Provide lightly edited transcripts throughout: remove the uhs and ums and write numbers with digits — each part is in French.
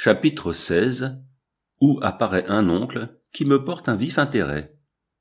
Chapitre 16 où apparaît un oncle qui me porte un vif intérêt.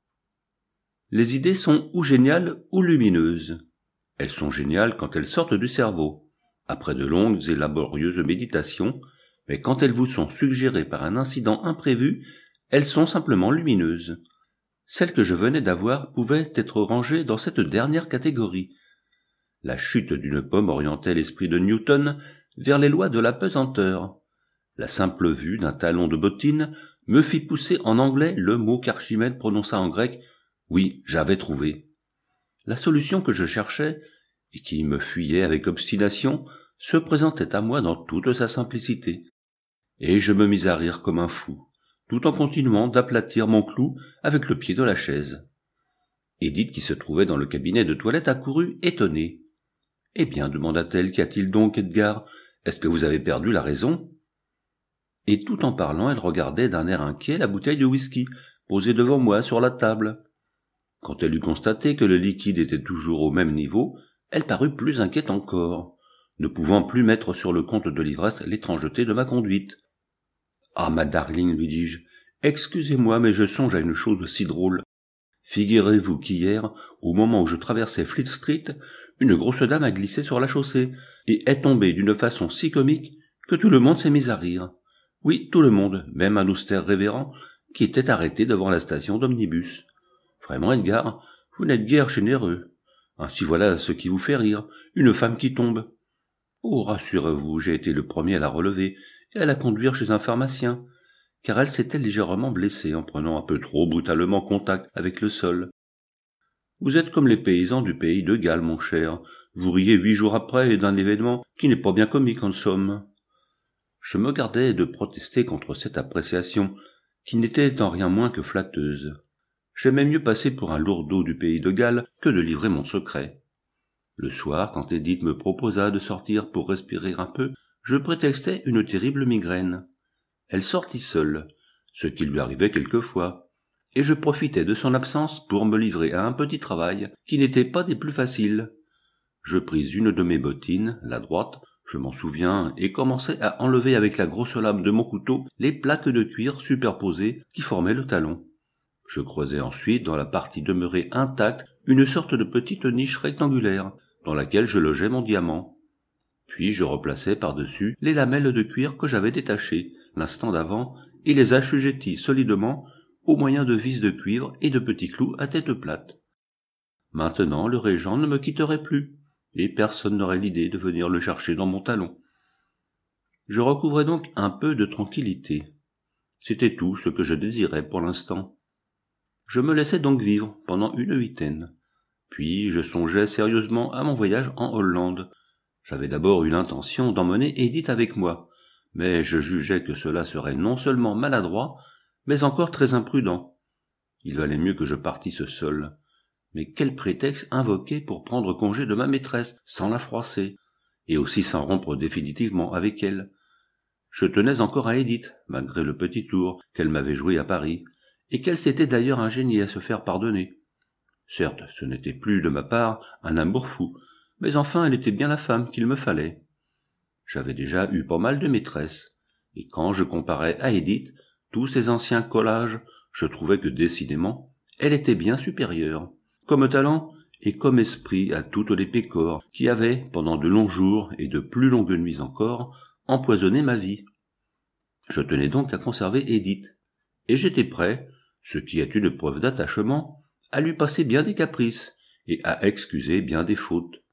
Les idées sont ou géniales ou lumineuses. Elles sont géniales quand elles sortent du cerveau, après de longues et laborieuses méditations, mais quand elles vous sont suggérées par un incident imprévu, elles sont simplement lumineuses. Celle que je venais d'avoir pouvait être rangée dans cette dernière catégorie. La chute d'une pomme orientait l'esprit de Newton vers les lois de la pesanteur. La simple vue d'un talon de bottine me fit pousser en anglais le mot qu'Archimède prononça en grec. Oui, j'avais trouvé. La solution que je cherchais, et qui me fuyait avec obstination, se présentait à moi dans toute sa simplicité. Et je me mis à rire comme un fou, tout en continuant d'aplatir mon clou avec le pied de la chaise. Édith, qui se trouvait dans le cabinet de toilette, accourut étonnée. « Eh bien, demanda-t-elle, qu'y a-t-il donc, Edgar? Est-ce que vous avez perdu la raison ?» Et tout en parlant, elle regardait d'un air inquiet la bouteille de whisky, posée devant moi sur la table. Quand elle eut constaté que le liquide était toujours au même niveau, elle parut plus inquiète encore, ne pouvant plus mettre sur le compte de l'ivresse l'étrangeté de ma conduite. « Ah, ma darling, lui dis-je, excusez-moi, mais je songe à une chose si drôle. Figurez-vous qu'hier, au moment où je traversais Fleet Street, une grosse dame a glissé sur la chaussée, et est tombée d'une façon si comique que tout le monde s'est mis à rire. Oui, tout le monde, même un austère révérend, qui était arrêté devant la station d'omnibus. Vraiment, Edgar, vous n'êtes guère généreux. Ainsi voilà ce qui vous fait rire, une femme qui tombe. Oh, rassurez-vous, j'ai été le premier à la relever et à la conduire chez un pharmacien, car elle s'était légèrement blessée en prenant un peu trop brutalement contact avec le sol. Vous êtes comme les paysans du pays de Galles, mon cher. Vous riez 8 jours après d'un événement qui n'est pas bien comique en somme. Je me gardais de protester contre cette appréciation, qui n'était en rien moins que flatteuse. J'aimais mieux passer pour un lourdeau du pays de Galles que de livrer mon secret. Le soir, quand Édith me proposa de sortir pour respirer un peu, je prétextai une terrible migraine. Elle sortit seule, ce qui lui arrivait quelquefois, et je profitais de son absence pour me livrer à un petit travail qui n'était pas des plus faciles. Je pris une de mes bottines, la droite, je m'en souviens, et commençai à enlever avec la grosse lame de mon couteau les plaques de cuir superposées qui formaient le talon. Je creusai ensuite, dans la partie demeurée intacte, une sorte de petite niche rectangulaire, dans laquelle je logeai mon diamant. Puis je replaçai par-dessus les lamelles de cuir que j'avais détachées l'instant d'avant, et les assujettis solidement au moyen de vis de cuivre et de petits clous à tête plate. Maintenant, le régent ne me quitterait plus, et personne n'aurait l'idée de venir le chercher dans mon talon. Je recouvrais donc un peu de tranquillité. C'était tout ce que je désirais pour l'instant. Je me laissais donc vivre pendant une huitaine. Puis je songeais sérieusement à mon voyage en Hollande. J'avais d'abord eu l'intention d'emmener Édith avec moi, mais je jugeais que cela serait non seulement maladroit, mais encore très imprudent. Il valait mieux que je partisse seul. Mais quel prétexte invoquer pour prendre congé de ma maîtresse sans la froisser, et aussi sans rompre définitivement avec elle? Je tenais encore à Édith, malgré le petit tour qu'elle m'avait joué à Paris, et qu'elle s'était d'ailleurs ingéniée à se faire pardonner. Certes, ce n'était plus de ma part un amour fou, mais enfin elle était bien la femme qu'il me fallait. J'avais déjà eu pas mal de maîtresses, et quand je comparais à Édith tous ces anciens collages, je trouvais que décidément, elle était bien supérieure, comme talent et comme esprit à toutes les pécores qui avaient, pendant de longs jours et de plus longues nuits encore, empoisonné ma vie. Je tenais donc à conserver Édith, et j'étais prêt, ce qui est une preuve d'attachement, à lui passer bien des caprices et à excuser bien des fautes.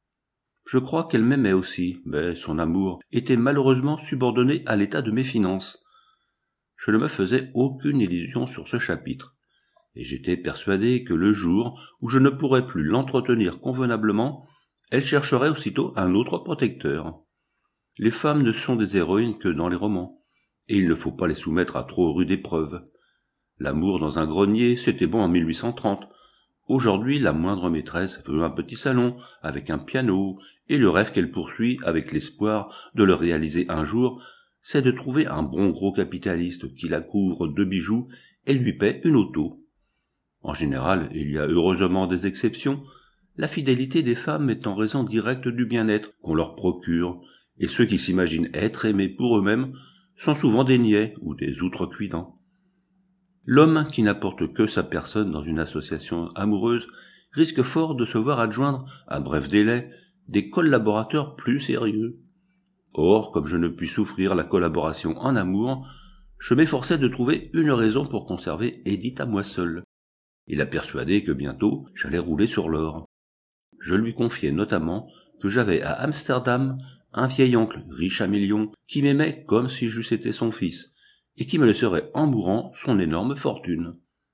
Je crois qu'elle m'aimait aussi, mais son amour était malheureusement subordonné à l'état de mes finances. Je ne me faisais aucune illusion sur ce chapitre, et j'étais persuadé que le jour où je ne pourrais plus l'entretenir convenablement, elle chercherait aussitôt un autre protecteur. Les femmes ne sont des héroïnes que dans les romans, et il ne faut pas les soumettre à trop rude épreuve. L'amour dans un grenier, c'était bon en 1830. Aujourd'hui, la moindre maîtresse veut un petit salon, avec un piano, et le rêve qu'elle poursuit, avec l'espoir de le réaliser un jour, c'est de trouver un bon gros capitaliste qui la couvre de bijoux et lui paie une auto. En général, il y a heureusement des exceptions, la fidélité des femmes est en raison directe du bien-être qu'on leur procure, et ceux qui s'imaginent être aimés pour eux-mêmes sont souvent des niais ou des outrecuidants. L'homme qui n'apporte que sa personne dans une association amoureuse risque fort de se voir adjoindre, à bref délai, des collaborateurs plus sérieux. Or, comme je ne puis souffrir la collaboration en amour, je m'efforçais de trouver une raison pour conserver Edith à moi seul, et la persuader que bientôt j'allais rouler sur l'or. Je lui confiai notamment que j'avais à Amsterdam un vieil oncle riche à millions qui m'aimait comme si j'eusse été son fils, et qui me laisserait en mourant son énorme fortune.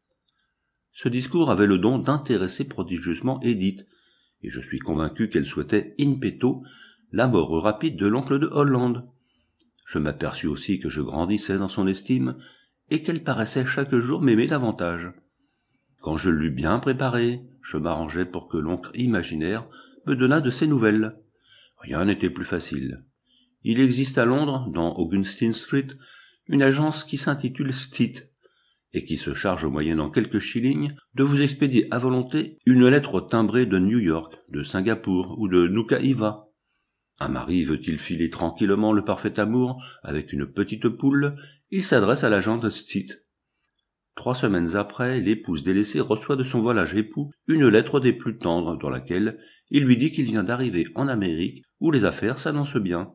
Ce discours avait le don d'intéresser prodigieusement Edith, et je suis convaincu qu'elle souhaitait in petto la mort rapide de l'oncle de Hollande. Je m'aperçus aussi que je grandissais dans son estime, et qu'elle paraissait chaque jour m'aimer davantage. Quand je l'eus bien préparé, je m'arrangeai pour que l'oncle imaginaire me donnât de ses nouvelles. Rien n'était plus facile. Il existe à Londres, dans Augustine Street, une agence qui s'intitule Stitt, et qui se charge moyennant quelques shillings de vous expédier à volonté une lettre timbrée de New York, de Singapour ou de Nuka-Hiva. Un mari veut-il filer tranquillement le parfait amour avec une petite poule, il s'adresse à l'agence Stitt. 3 semaines après, l'épouse délaissée reçoit de son volage époux une lettre des plus tendres dans laquelle il lui dit qu'il vient d'arriver en Amérique où les affaires s'annoncent bien.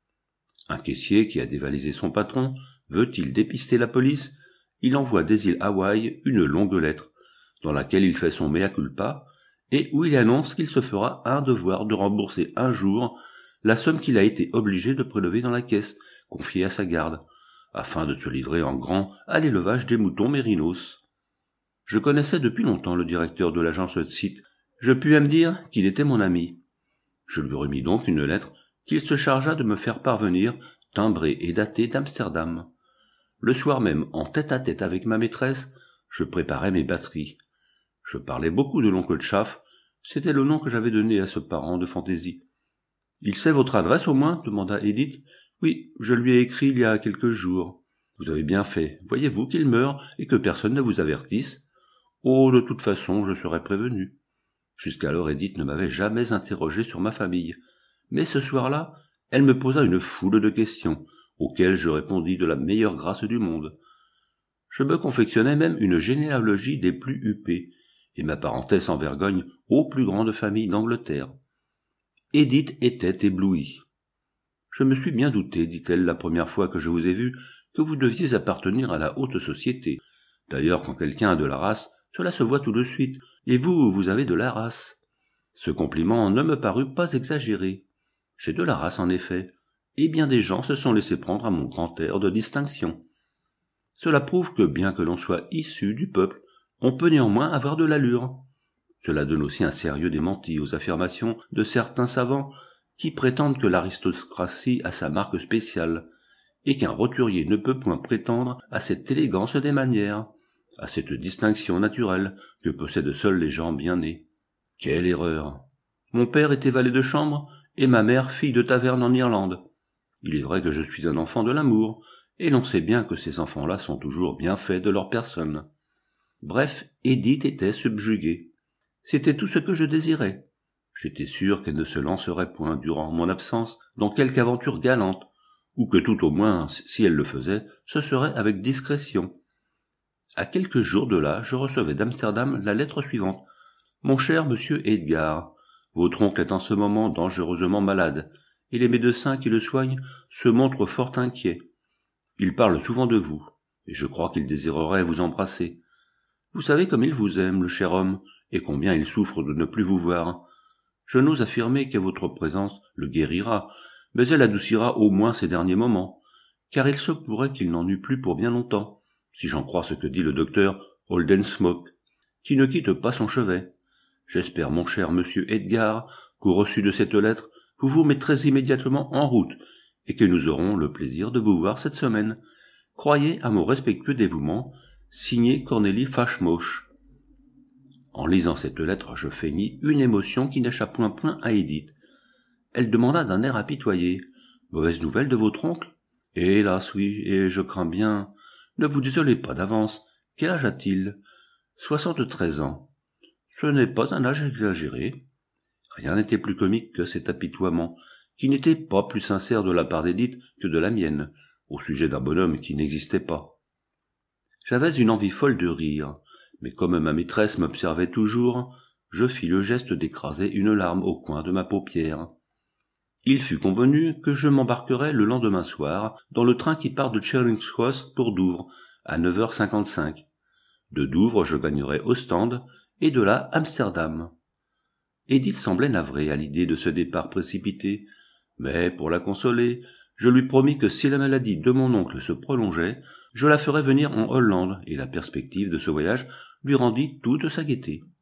Un caissier qui a dévalisé son patron veut-il dépister la police, il envoie des îles Hawaï une longue lettre dans laquelle il fait son mea culpa et où il annonce qu'il se fera un devoir de rembourser un jour la somme qu'il a été obligé de prélever dans la caisse confiée à sa garde, afin de se livrer en grand à l'élevage des moutons mérinos. Je connaissais depuis longtemps le directeur de l'agence Stitt. Je pus même dire qu'il était mon ami. Je lui remis donc une lettre qu'il se chargea de me faire parvenir, timbrée et datée d'Amsterdam. Le soir même, en tête-à-tête avec ma maîtresse, je préparais mes batteries. Je parlais beaucoup de l'oncle Chaff, c'était le nom que j'avais donné à ce parent de fantaisie. « Il sait votre adresse au moins » demanda Edith. « Oui, je lui ai écrit il y a quelques jours. »« Vous avez bien fait. Voyez-vous qu'il meurt et que personne ne vous avertisse. »« Oh, de toute façon, je serais prévenu. » Jusqu'alors Edith ne m'avait jamais interrogé sur ma famille. Mais ce soir-là, elle me posa une foule de questions, auxquelles je répondis de la meilleure grâce du monde. Je me confectionnai même une généalogie des plus huppés, et m'apparentais sans vergogne aux plus grandes familles d'Angleterre. Edith était éblouie. « Je me suis bien douté, dit-elle la première fois que je vous ai vu, que vous deviez appartenir à la haute société. D'ailleurs, quand quelqu'un a de la race, cela se voit tout de suite, et vous avez de la race. » Ce compliment ne me parut pas exagéré. J'ai de la race en effet, et bien des gens se sont laissés prendre à mon grand air de distinction. Cela prouve que bien que l'on soit issu du peuple, on peut néanmoins avoir de l'allure. Cela donne aussi un sérieux démenti aux affirmations de certains savants qui prétendent que l'aristocratie a sa marque spéciale, et qu'un roturier ne peut point prétendre à cette élégance des manières, à cette distinction naturelle que possèdent seuls les gens bien nés. Quelle erreur! Mon père était valet de chambre, et ma mère fille de taverne en Irlande. Il est vrai que je suis un enfant de l'amour, et l'on sait bien que ces enfants-là sont toujours bien faits de leur personne. Bref, Edith était subjuguée. C'était tout ce que je désirais. J'étais sûr qu'elle ne se lancerait point durant mon absence dans quelque aventure galante, ou que tout au moins, si elle le faisait, ce serait avec discrétion. À quelques jours de là, je recevais d'Amsterdam la lettre suivante. « Mon cher monsieur Edgar, votre oncle est en ce moment dangereusement malade, et les médecins qui le soignent se montrent fort inquiets. Il parle souvent de vous, et je crois qu'il désirerait vous embrasser. Vous savez comme il vous aime, le cher homme, et combien il souffre de ne plus vous voir. Je n'ose affirmer que votre présence le guérira, mais elle adoucira au moins ses derniers moments, car il se pourrait qu'il n'en eût plus pour bien longtemps, si j'en crois ce que dit le docteur Oldensmoke, qui ne quitte pas son chevet. J'espère, mon cher monsieur Edgar, qu'au reçu de cette lettre, vous vous mettrez immédiatement en route, et que nous aurons le plaisir de vous voir cette semaine. Croyez à mon respectueux dévouement, signé Cornélie Fashmosh. » En lisant cette lettre, je feignis une émotion qui n'échappe point à Edith. Elle demanda d'un air apitoyé. « Mauvaise nouvelle de votre oncle ?»« Hélas, oui, et je crains bien. Ne vous désolez pas d'avance. Quel âge a-t-il ? » « 73 ans. » Ce n'est pas un âge exagéré. Rien n'était plus comique que cet apitoiement, qui n'était pas plus sincère de la part d'Edith que de la mienne. au sujet d'un bonhomme qui n'existait pas. J'avais une envie folle de rire, mais comme ma maîtresse m'observait toujours, je fis le geste d'écraser une larme au coin de ma paupière. Il fut convenu que je m'embarquerais le lendemain soir dans le train qui part de Charing Cross pour Douvres, à 9h55. De Douvres, je gagnerais Ostende, et de là Amsterdam. Edith semblait navrée à l'idée de ce départ précipité, mais pour la consoler, je lui promis que si la maladie de mon oncle se prolongeait, je la ferais venir en Hollande, et la perspective de ce voyage lui rendit toute sa gaieté.